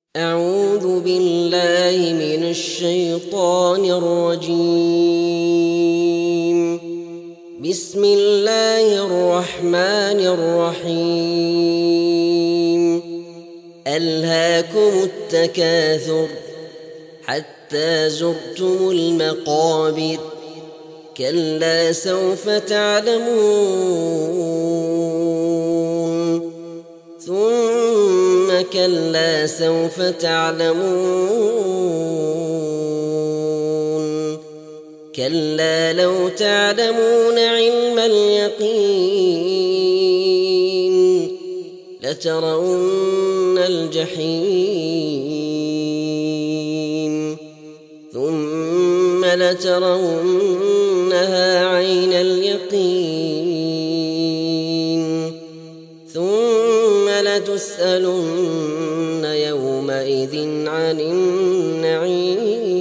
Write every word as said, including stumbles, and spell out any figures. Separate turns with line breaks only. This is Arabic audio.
أعوذ بالله من الشيطان الرجيم. بسم الله الرحمن الرحيم. ألهاكم التكاثر حتى زرتم المقابر كلا سوف تعلمون ثم كلا سوف تعلمون كلا لو تعلمون علم اليقين لترون الجحيم ثم لترونها عين اليقين ثم لتسألن يومئذ عن النعيم.